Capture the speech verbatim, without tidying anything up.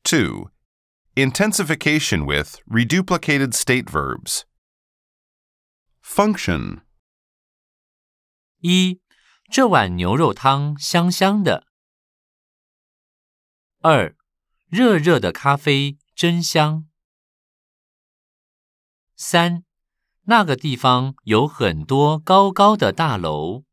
two. Intensification with reduplicated state verbs. Function. 一，这碗牛肉汤香香的。二，热热的咖啡真香。三，那个地方有很多高高的大楼。